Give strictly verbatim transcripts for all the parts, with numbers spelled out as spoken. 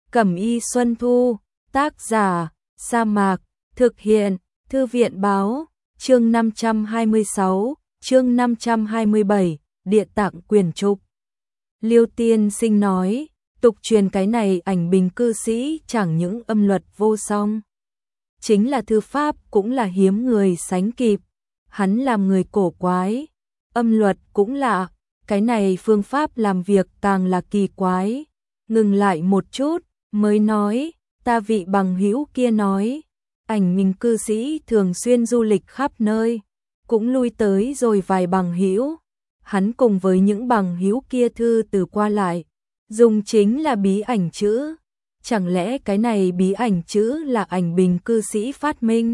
Cẩm y Xuân Thu, tác giả, Sa Mạc, thực hiện, Thư viện báo, chương năm trăm hai mươi sáu, chương năm trăm hai mươi bảy, Địa Tạng Quyền Trục. Liêu Tiên Sinh nói, tục truyền cái này ảnh bình cư sĩ chẳng những âm luật vô song, chính là thư pháp cũng là hiếm người sánh kịp. Hắn làm người cổ quái, âm luật cũng lạ, cái này phương pháp làm việc càng là kỳ quái. Ngừng lại một chút, mới nói, ta vị bằng hữu kia nói, ảnh bình cư sĩ thường xuyên du lịch khắp nơi, cũng lui tới rồi vài bằng hữu. Hắn cùng với những bằng hữu kia thư từ qua lại, dùng chính là bí ảnh chữ. Chẳng lẽ cái này bí ảnh chữ là ảnh bình cư sĩ phát minh?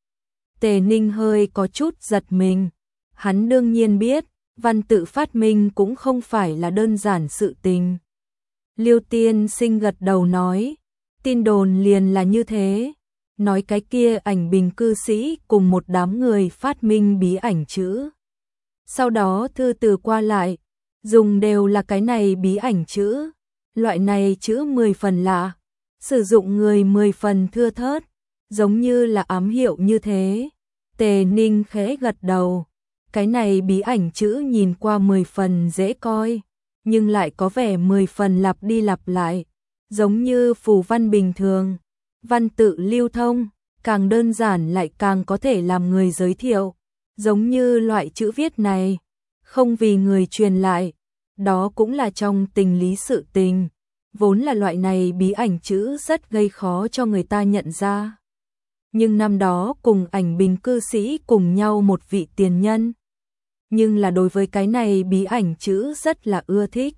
Tề Ninh hơi có chút giật mình. Hắn đương nhiên biết, văn tự phát minh cũng không phải là đơn giản sự tình. Liêu Tiên Sinh gật đầu nói, tin đồn liền là như thế. Nói cái kia ảnh bình cư sĩ cùng một đám người phát minh bí ảnh chữ. Sau đó thư từ qua lại, dùng đều là cái này bí ảnh chữ. Loại này chữ mười phần lạ, sử dụng người mười phần thưa thớt, giống như là ám hiệu như thế. Tề Ninh khẽ gật đầu, cái này bí ảnh chữ nhìn qua mười phần dễ coi, nhưng lại có vẻ mười phần lặp đi lặp lại, giống như phù văn bình thường. Văn tự lưu thông, càng đơn giản lại càng có thể làm người giới thiệu, giống như loại chữ viết này, không vì người truyền lại, đó cũng là trong tình lý sự tình. Vốn là loại này bí ảnh chữ rất gây khó cho người ta nhận ra. Nhưng năm đó cùng ảnh bình cư sĩ cùng nhau một vị tiền nhân. Nhưng là đối với cái này bí ảnh chữ rất là ưa thích.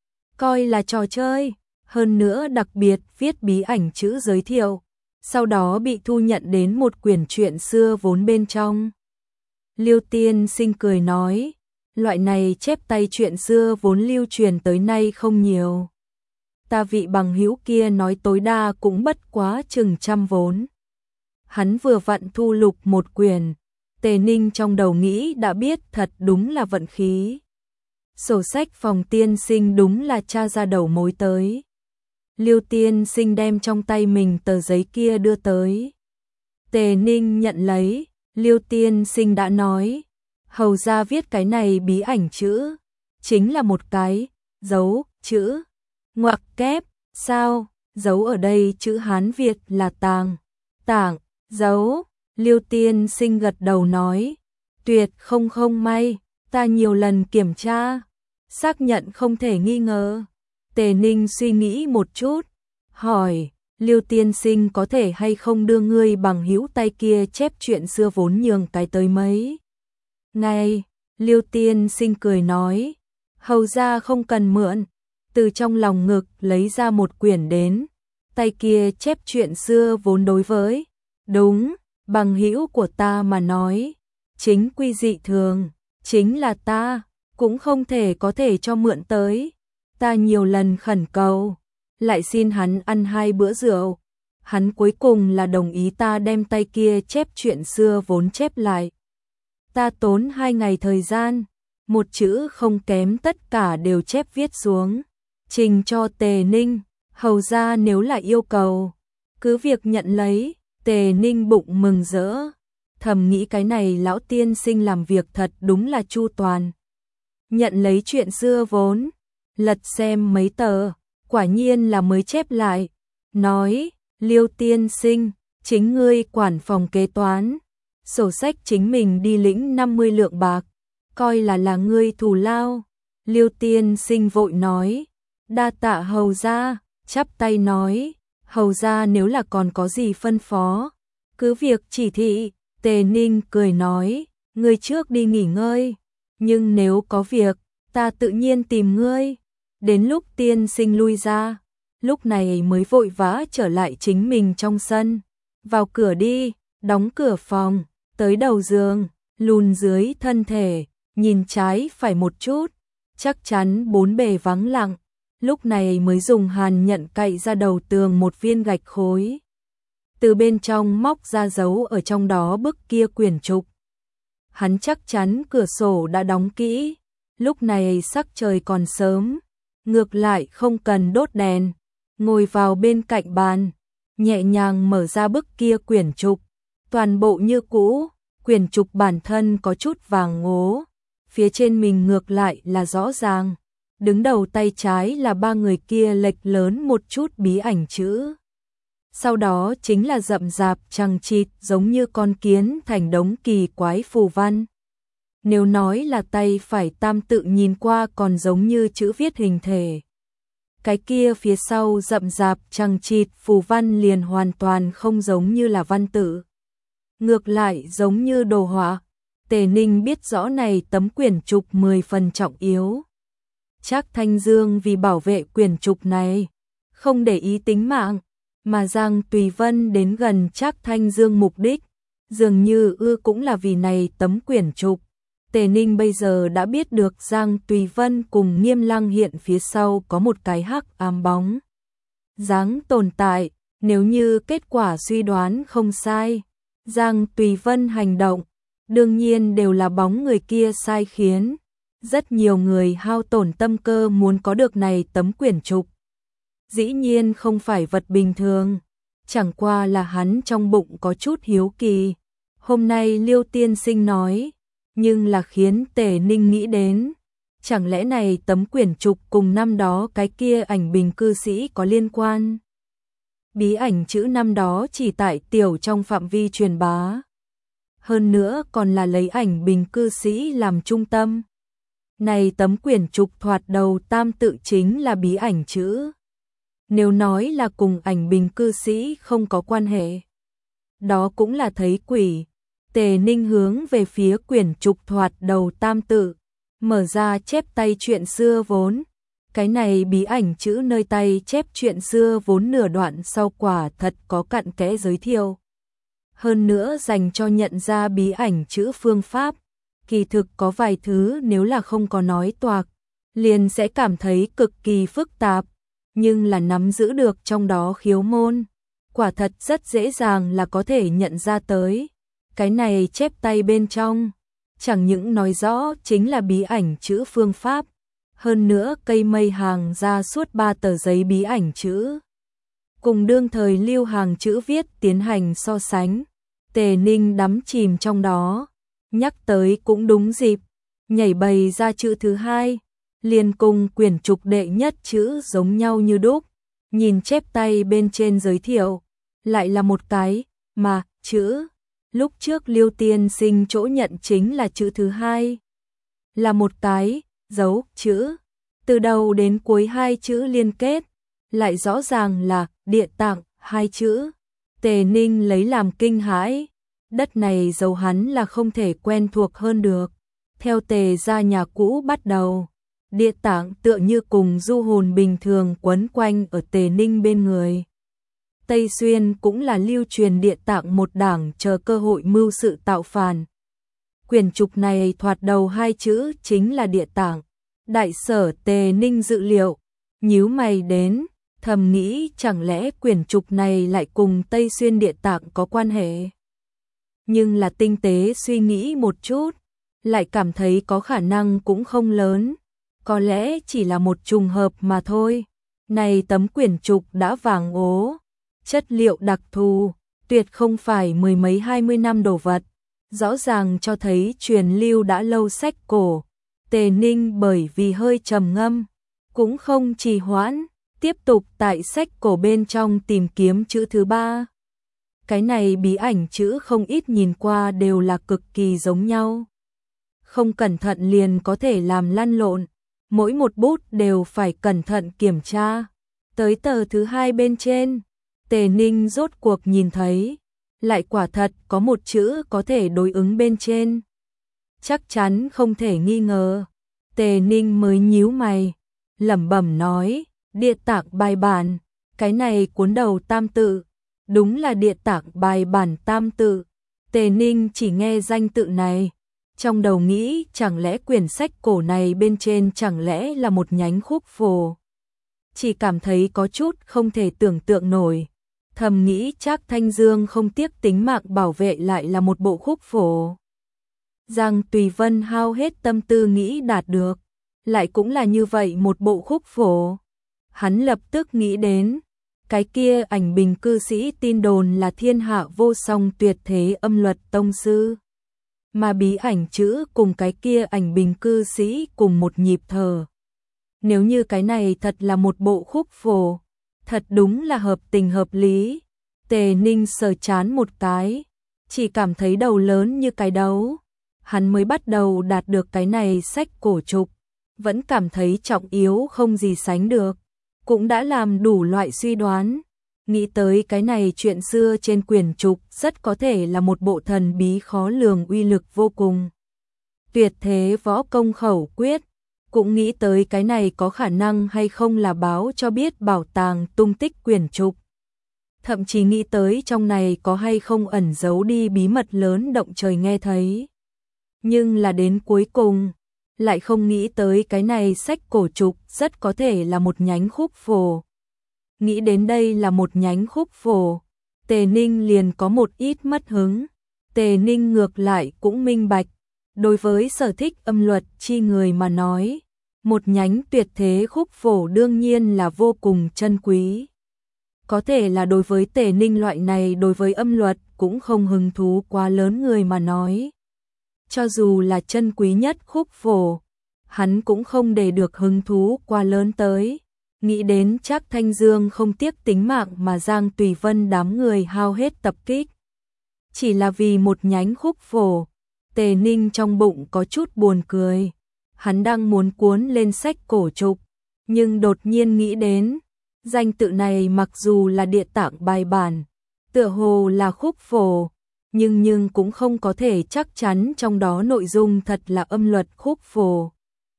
Coi là trò chơi, hơn nữa đặc biệt viết bí ảnh chữ giới thiệu. Sau đó bị thu nhận đến một quyển truyện xưa vốn bên trong. Liêu Tiên Sinh cười nói, loại này chép tay truyện xưa vốn lưu truyền tới nay không nhiều. Ta vị bằng hữu kia nói tối đa cũng bất quá chừng trăm vốn. Hắn vừa vặn thu lục một quyển, Tề Ninh trong đầu nghĩ đã biết thật đúng là vận khí. Sổ sách phòng tiên sinh đúng là tra ra đầu mối tới. Liêu Tiên Sinh đem trong tay mình tờ giấy kia đưa tới. Tề Ninh nhận lấy, Liêu Tiên Sinh đã nói, hầu ra viết cái này bí ảnh chữ, chính là một cái, dấu, chữ, ngoặc kép, sao, dấu ở đây chữ Hán Việt là tàng, tảng, dấu. Liêu Tiên Sinh gật đầu nói, tuyệt không không may, ta nhiều lần kiểm tra, xác nhận không thể nghi ngờ. Tề Ninh suy nghĩ một chút, hỏi, Liêu Tiên Sinh có thể hay không đưa ngươi bằng hữu tay kia chép chuyện xưa vốn nhường cái tới mấy ngày. Liêu Tiên Sinh cười nói, hầu ra không cần mượn, từ trong lòng ngực lấy ra một quyển đến, tay kia chép chuyện xưa vốn đối với, đúng, bằng hữu của ta mà nói, chính quy dị thường, chính là ta, cũng không thể có thể cho mượn tới. Ta nhiều lần khẩn cầu, lại xin hắn ăn hai bữa rượu. Hắn cuối cùng là đồng ý ta đem tay kia chép chuyện xưa vốn chép lại. Ta tốn hai ngày thời gian, một chữ không kém tất cả đều chép viết xuống, trình cho Tề Ninh. Hầu ra nếu là yêu cầu, cứ việc nhận lấy. Tề Ninh bụng mừng rỡ, thầm nghĩ cái này lão tiên sinh làm việc thật đúng là chu toàn. Nhận lấy chuyện xưa vốn, lật xem mấy tờ, quả nhiên là mới chép lại. Nói, Liêu Tiên Sinh, chính ngươi quản phòng kế toán, sổ sách chính mình đi lĩnh năm mươi lượng bạc, coi là là ngươi thù lao. Liêu Tiên Sinh vội nói, đa tạ hầu ra, chắp tay nói, hầu ra nếu là còn có gì phân phó, cứ việc chỉ thị. Tề Ninh cười nói, ngươi trước đi nghỉ ngơi, nhưng nếu có việc, ta tự nhiên tìm ngươi. Đến lúc tiên sinh lui ra, lúc này mới vội vã trở lại chính mình trong sân. Vào cửa đi, đóng cửa phòng, tới đầu giường, lùn dưới thân thể, nhìn trái phải một chút, chắc chắn bốn bề vắng lặng. Lúc này mới dùng hàn nhận cậy ra đầu tường một viên gạch khối. Từ bên trong móc ra dấu ở trong đó bức kia quyển trục. Hắn chắc chắn cửa sổ đã đóng kỹ, lúc này sắc trời còn sớm, ngược lại không cần đốt đèn. ngồi vào bên cạnh bàn, nhẹ nhàng mở ra bức kia quyển trục, toàn bộ như cũ, quyển trục bản thân có chút vàng ngố, phía trên mình ngược lại là rõ ràng, đứng đầu tay trái là ba người kia lệch lớn một chút bí ảnh chữ. Sau đó chính là rậm rạp chằng chịt giống như con kiến thành đống kỳ quái phù văn. Nếu nói là tay phải tam tự nhìn qua còn giống như chữ viết hình thể. Cái kia phía sau rậm rạp chằng chịt phù văn liền hoàn toàn không giống như là văn tự. Ngược lại giống như đồ họa. Tề Ninh biết rõ này tấm quyển trục mười phần trọng yếu. Trác Thanh Dương vì bảo vệ quyển trục này, không để ý tính mạng, mà Giang Tùy Vân đến gần Trác Thanh Dương mục đích, dường như ư cũng là vì này tấm quyển trục. Tề Ninh bây giờ đã biết được Giang Tùy Vân cùng Nghiêm Lăng hiện phía sau có một cái hắc ám bóng dáng tồn tại, nếu như kết quả suy đoán không sai, Giang Tùy Vân hành động, đương nhiên đều là bóng người kia sai khiến. Rất nhiều người hao tổn tâm cơ muốn có được này tấm quyển trục. Dĩ nhiên không phải vật bình thường, chẳng qua là hắn trong bụng có chút hiếu kỳ. Hôm nay Liêu tiên sinh nói, nhưng là khiến Tề Ninh nghĩ đến, chẳng lẽ này tấm quyển trục cùng năm đó cái kia ảnh bình cư sĩ có liên quan? Bí ảnh chữ năm đó chỉ tại tiểu trong phạm vi truyền bá. Hơn nữa còn là lấy ảnh bình cư sĩ làm trung tâm. Này tấm quyển trục thoạt đầu tam tự chính là bí ảnh chữ. Nếu nói là cùng ảnh bình cư sĩ không có quan hệ, đó cũng là thấy quỷ. Tề Ninh hướng về phía quyển trục thoạt đầu tam tự, mở ra chép tay chuyện xưa vốn. Cái này bí ảnh chữ nơi tay chép chuyện xưa vốn nửa đoạn sau quả thật có cặn kẽ giới thiệu. Hơn nữa dành cho nhận ra bí ảnh chữ phương pháp, kỳ thực có vài thứ nếu là không có nói toạc, liền sẽ cảm thấy cực kỳ phức tạp, nhưng là nắm giữ được trong đó khiếu môn, quả thật rất dễ dàng là có thể nhận ra tới. Cái này chép tay bên trong, chẳng những nói rõ chính là bí ảnh chữ phương pháp, hơn nữa cây mây hàng ra suốt ba tờ giấy bí ảnh chữ. Cùng đương thời lưu hàng chữ viết tiến hành so sánh, Tề Ninh đắm chìm trong đó, nhắc tới cũng đúng dịp, nhảy bày ra chữ thứ hai, liền cùng quyển trục đệ nhất chữ giống nhau như đúc, nhìn chép tay bên trên giới thiệu, lại là một cái, mà, chữ. Lúc trước Liêu tiên sinh chỗ nhận chính là chữ thứ hai, là một cái, dấu, chữ, từ đầu đến cuối hai chữ liên kết, lại rõ ràng là địa tạng, hai chữ. Tề Ninh lấy làm kinh hãi, đất này dấu hắn là không thể quen thuộc hơn được. Theo Tề ra nhà cũ bắt đầu, địa tạng tựa như cùng du hồn bình thường quấn quanh ở Tề Ninh bên người. Tây Xuyên cũng là lưu truyền địa tạng một đảng chờ cơ hội mưu sự tạo phản. Quyển trục này thoạt đầu hai chữ chính là địa tạng. Đại sở Tề Ninh dự liệu, nhíu mày đến, thầm nghĩ chẳng lẽ quyển trục này lại cùng Tây Xuyên địa tạng có quan hệ. Nhưng là tinh tế suy nghĩ một chút, lại cảm thấy có khả năng cũng không lớn, có lẽ chỉ là một trùng hợp mà thôi. Này tấm quyển trục đã vàng ố, chất liệu đặc thù, tuyệt không phải mười mấy hai mươi năm đồ vật, rõ ràng cho thấy truyền lưu đã lâu sách cổ. Tề Ninh bởi vì hơi trầm ngâm, cũng không trì hoãn, tiếp tục tại sách cổ bên trong tìm kiếm chữ thứ ba. Cái này bí ảnh chữ không ít nhìn qua đều là cực kỳ giống nhau. Không cẩn thận liền có thể làm lăn lộn, mỗi một bút đều phải cẩn thận kiểm tra. Tới tờ thứ hai bên trên, Tề Ninh rốt cuộc nhìn thấy, lại quả thật có một chữ có thể đối ứng bên trên. Chắc chắn không thể nghi ngờ. Tề Ninh mới nhíu mày, lẩm bẩm nói, địa tạng bài bản, cái này cuốn đầu tam tự, đúng là địa tạng bài bản tam tự. Tề Ninh chỉ nghe danh tự này, trong đầu nghĩ chẳng lẽ quyển sách cổ này bên trên chẳng lẽ là một nhánh khúc phổ. Chỉ cảm thấy có chút không thể tưởng tượng nổi. Thầm nghĩ Trác Thanh Dương không tiếc tính mạng bảo vệ lại là một bộ khúc phổ. Giang Tùy Vân hao hết tâm tư nghĩ đạt được, lại cũng là như vậy một bộ khúc phổ. Hắn lập tức nghĩ đến, Cái kia ảnh bình cư sĩ tin đồn là thiên hạ vô song tuyệt thế âm luật tông sư. Mà bí ảnh chữ cùng cái kia ảnh bình cư sĩ cùng một nhịp thở. Nếu như cái này thật là một bộ khúc phổ, thật đúng là hợp tình hợp lý. Tề Ninh sờ chán một cái, chỉ cảm thấy đầu lớn như cái đấu. Hắn mới bắt đầu đạt được cái này sách cổ trục, vẫn cảm thấy trọng yếu không gì sánh được, cũng đã làm đủ loại suy đoán. Nghĩ tới cái này chuyện xưa trên quyển trục rất có thể là một bộ thần bí khó lường uy lực vô cùng. Tuyệt thế võ công khẩu quyết, cũng nghĩ tới cái này có khả năng hay không là báo cho biết bảo tàng tung tích quyển trục. Thậm chí nghĩ tới trong này có hay không ẩn giấu đi bí mật lớn động trời nghe thấy. Nhưng là đến cuối cùng, lại không nghĩ tới cái này sách cổ trục rất có thể là một nhánh khúc phổ. Nghĩ đến đây là một nhánh khúc phổ, Tề Ninh liền có một ít mất hứng. Tề Ninh ngược lại cũng minh bạch, đối với sở thích âm luật chi người mà nói, một nhánh tuyệt thế khúc phổ đương nhiên là vô cùng chân quý. Có thể là đối với Tề Ninh loại này đối với âm luật cũng không hứng thú quá lớn người mà nói. Cho dù là chân quý nhất khúc phổ, hắn cũng không để được hứng thú quá lớn tới. Nghĩ đến Trác Thanh Dương không tiếc tính mạng mà Giang Tùy Vân đám người hao hết tập kích. Chỉ là vì một nhánh khúc phổ, Tề Ninh trong bụng có chút buồn cười. Hắn đang muốn cuốn lên sách cổ trục, nhưng đột nhiên nghĩ đến, danh tự này mặc dù là địa tạng bài bản, tựa hồ là khúc phổ, nhưng nhưng cũng không có thể chắc chắn trong đó nội dung thật là âm luật khúc phổ.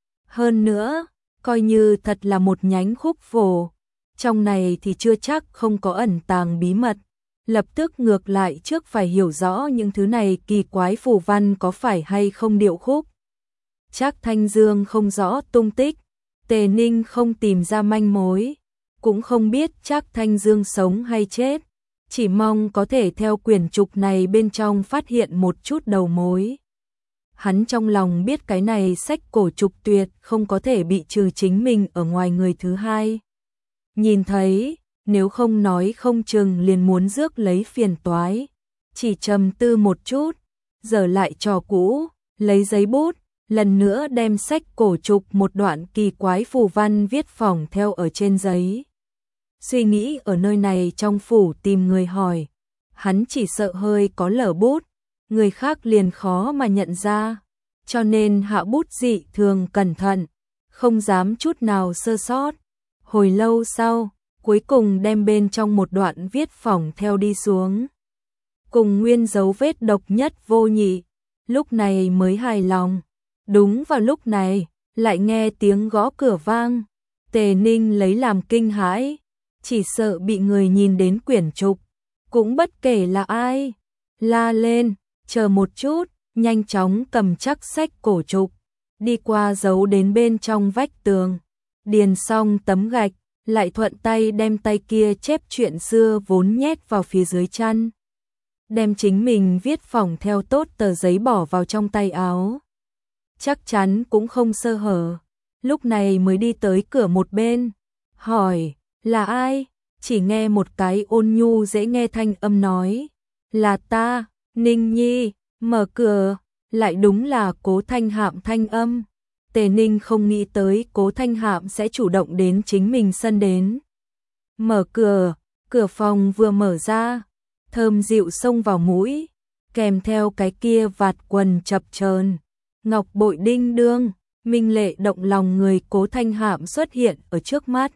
Hơn nữa, coi như thật là một nhánh khúc phổ, trong này thì chưa chắc không có ẩn tàng bí mật. Lập tức ngược lại trước phải hiểu rõ những thứ này kỳ quái phù văn có phải hay không điệu khúc. Trác Thanh Dương không rõ tung tích, Tề Ninh không tìm ra manh mối, cũng không biết Trác Thanh Dương sống hay chết, chỉ mong có thể theo quyển trục này bên trong phát hiện một chút đầu mối. Hắn trong lòng biết cái này sách cổ trục tuyệt không có thể bị trừ chính mình ở ngoài người thứ hai nhìn thấy, nếu không nói không chừng liền muốn rước lấy phiền toái. Chỉ trầm tư một chút, giờ lại trò cũ, lấy giấy bút, lần nữa đem sách cổ trục một đoạn kỳ quái phù văn viết phỏng theo ở trên giấy. Suy nghĩ ở nơi này trong phủ tìm người hỏi, hắn chỉ sợ hơi có lở bút, người khác liền khó mà nhận ra, cho nên hạ bút dị thường cẩn thận, không dám chút nào sơ sót. Hồi lâu sau, cuối cùng đem bên trong một đoạn viết phỏng theo đi xuống. Cùng nguyên dấu vết độc nhất vô nhị, lúc này mới hài lòng. Đúng vào lúc này, lại nghe tiếng gõ cửa vang. Tề Ninh lấy làm kinh hãi, chỉ sợ bị người nhìn đến quyển trục, cũng bất kể là ai, la lên, chờ một chút, nhanh chóng cầm chắc sách cổ trục, đi qua giấu đến bên trong vách tường, điền xong tấm gạch, lại thuận tay đem tay kia chép chuyện xưa vốn nhét vào phía dưới chăn, đem chính mình viết phỏng theo tốt tờ giấy bỏ vào trong tay áo. Chắc chắn cũng không sơ hở, lúc này mới đi tới cửa một bên, hỏi, là ai? Chỉ nghe một cái ôn nhu dễ nghe thanh âm nói, là ta, Ninh Nhi. Mở cửa, lại đúng là Cố Thanh Hạm thanh âm. Tề Ninh không nghĩ tới Cố Thanh Hạm sẽ chủ động đến chính mình sân đến. Mở cửa, cửa phòng vừa mở ra, thơm dịu xông vào mũi, kèm theo cái kia vạt quần chập chờn, ngọc bội đinh đương, minh lệ động lòng người. Cố Thanh Hạm xuất hiện ở trước mắt.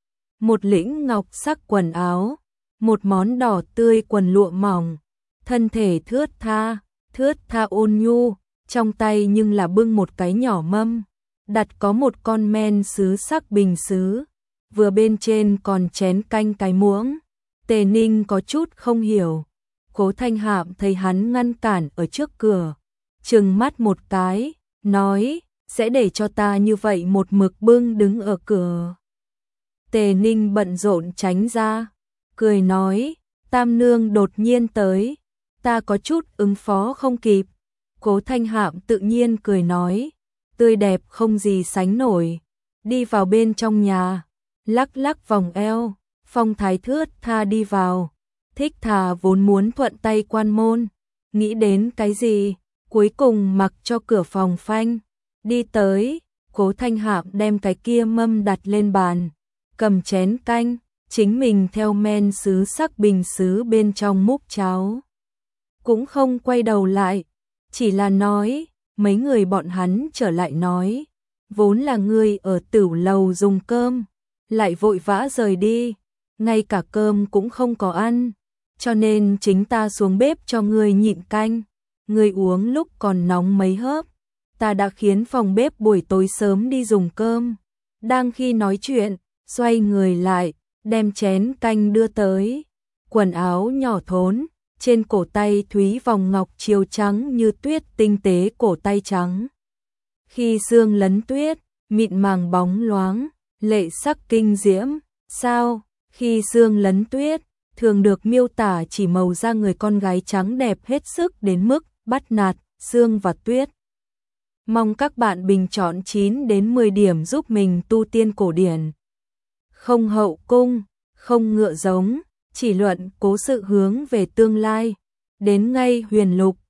Một lĩnh ngọc sắc quần áo, một món đỏ tươi quần lụa mỏng, thân thể thướt tha, thướt tha ôn nhu, trong tay nhưng là bưng một cái nhỏ mâm, đặt có một con men sứ sắc bình sứ, vừa bên trên còn chén canh cái muỗng. Tề Ninh có chút không hiểu, Cố Thanh Hạm thấy hắn ngăn cản ở trước cửa, trừng mắt một cái, nói, sẽ để cho ta như vậy một mực bưng đứng ở cửa. Tề Ninh bận rộn tránh ra, cười nói, Tam nương đột nhiên tới, ta có chút ứng phó không kịp. Cố Thanh Hạm tự nhiên cười nói, tươi đẹp không gì sánh nổi, đi vào bên trong nhà, lắc lắc vòng eo, Phong thái thướt tha đi vào, Thích Thà vốn muốn thuận tay quan môn, nghĩ đến cái gì, cuối cùng mặc cho cửa phòng phanh, đi tới, Cố Thanh Hạm đem cái kia mâm đặt lên bàn, cầm chén canh, chính mình theo men sứ sắc bình sứ bên trong múc cháo. Cũng không quay đầu lại, chỉ là nói, mấy người bọn hắn trở lại nói, vốn là người ở tửu lầu dùng cơm, lại vội vã rời đi, ngay cả cơm cũng không có ăn, cho nên chính ta xuống bếp cho người nhịn canh, người uống lúc còn nóng mấy hớp, ta đã khiến phòng bếp buổi tối sớm đi dùng cơm. Đang khi nói chuyện, xoay người lại, đem chén canh đưa tới, quần áo nhỏ thốn, trên cổ tay thúy vòng ngọc chiều trắng như tuyết tinh tế cổ tay trắng. Khi sương lấn tuyết, mịn màng bóng loáng, lệ sắc kinh diễm, sao, khi sương lấn tuyết, thường được miêu tả chỉ màu da người con gái trắng đẹp hết sức đến mức bắt nạt, sương và tuyết. Mong các bạn bình chọn chín đến mười điểm giúp mình tu tiên cổ điển. Không hậu cung, không ngựa giống, chỉ luận cố sự hướng về tương lai. Đến ngay huyền lục,